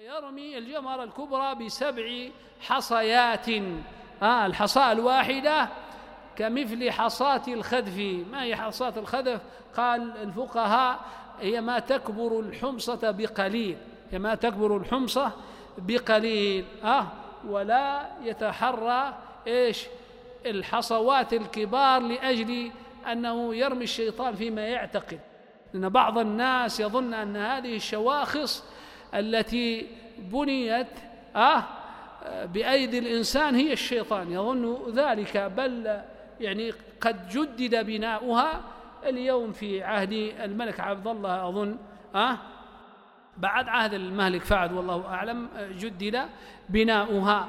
يرمي الجمرة الكبرى ب7 حصيات. الحصاة الواحدة كمثل حصاة الخذف. ما هي حصاة الخذف؟ قال الفقهاء هي ما تكبر الحمصة بقليل، هي ما تكبر الحمصة بقليل. ولا يتحرى الحصوات الكبار لأجل أنه يرمي الشيطان فيما يعتقد، لأن بعض الناس يظن أن هذه الشواخص التي بنيت بأيدي الإنسان هي الشيطان، يظن ذلك، بل يعني قد جدد بناؤها اليوم في عهد الملك عبد الله أظن، بعد عهد الملك فهد والله أعلم جدد بناؤها.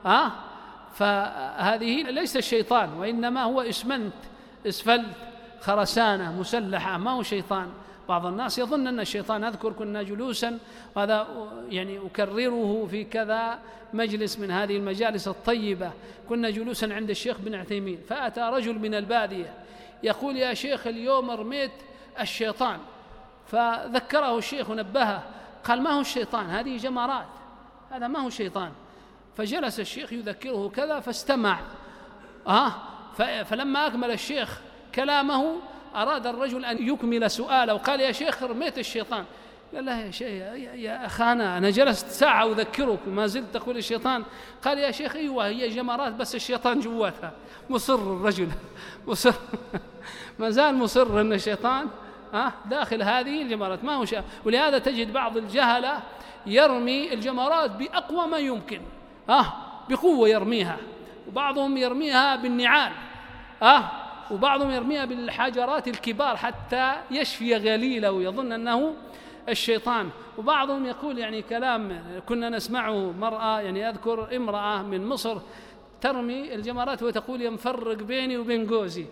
فهذه ليس الشيطان، وإنما هو اسفلت خرسانة مسلحة، ما هو شيطان. بعض الناس يظن أن الشيطان. أذكر كنا جلوسا، وهذا يعني أكرره في كذا مجلس من هذه المجالس الطيبة، كنا جلوسا عند الشيخ بن عثيمين، فأتى رجل من البادية يقول: يا شيخ اليوم رميت الشيطان. فذكره الشيخ ونبهه، قال: ما هو الشيطان، هذه جمرات، هذا ما هو شيطان. فجلس الشيخ يذكره كذا فاستمع. فلما أكمل الشيخ كلامه أراد الرجل أن يكمل سؤاله، وقال: يا شيخ رميت الشيطان. قال: لا يا شيخ، يا أخانا أنا جلست ساعة أذكرك وما زلت تقول الشيطان. قال: يا شيخ أيوة هي جمرات بس الشيطان جواتها. مصر الرجل مصر ما زال مصر أن الشيطان داخل هذه الجمرات، ما هو شيء. ولهذا تجد بعض الجهلة يرمي الجمرات بأقوى ما يمكن، بقوة يرميها، وبعضهم يرميها بالنعال، وبعضهم يرميها بالحجرات الكبار حتى يشفي غليله ويظن أنه الشيطان. وبعضهم يقول يعني كلام كنا نسمعه، مرأة يعني أذكر امرأة من مصر ترمي الجمرات وتقول: ينفرق بيني وبين جوزي.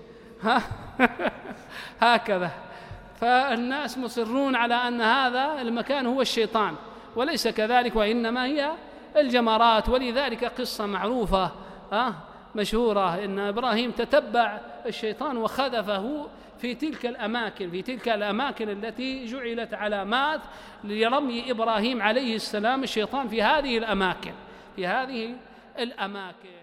هكذا. فالناس مصرون على أن هذا المكان هو الشيطان، وليس كذلك، وإنما هي الجمرات. ولذلك قصة معروفة مشهورة، إن إبراهيم تتبع الشيطان وخذفه في تلك الأماكن التي جعلت علامات لرمي إبراهيم عليه السلام الشيطان في هذه الأماكن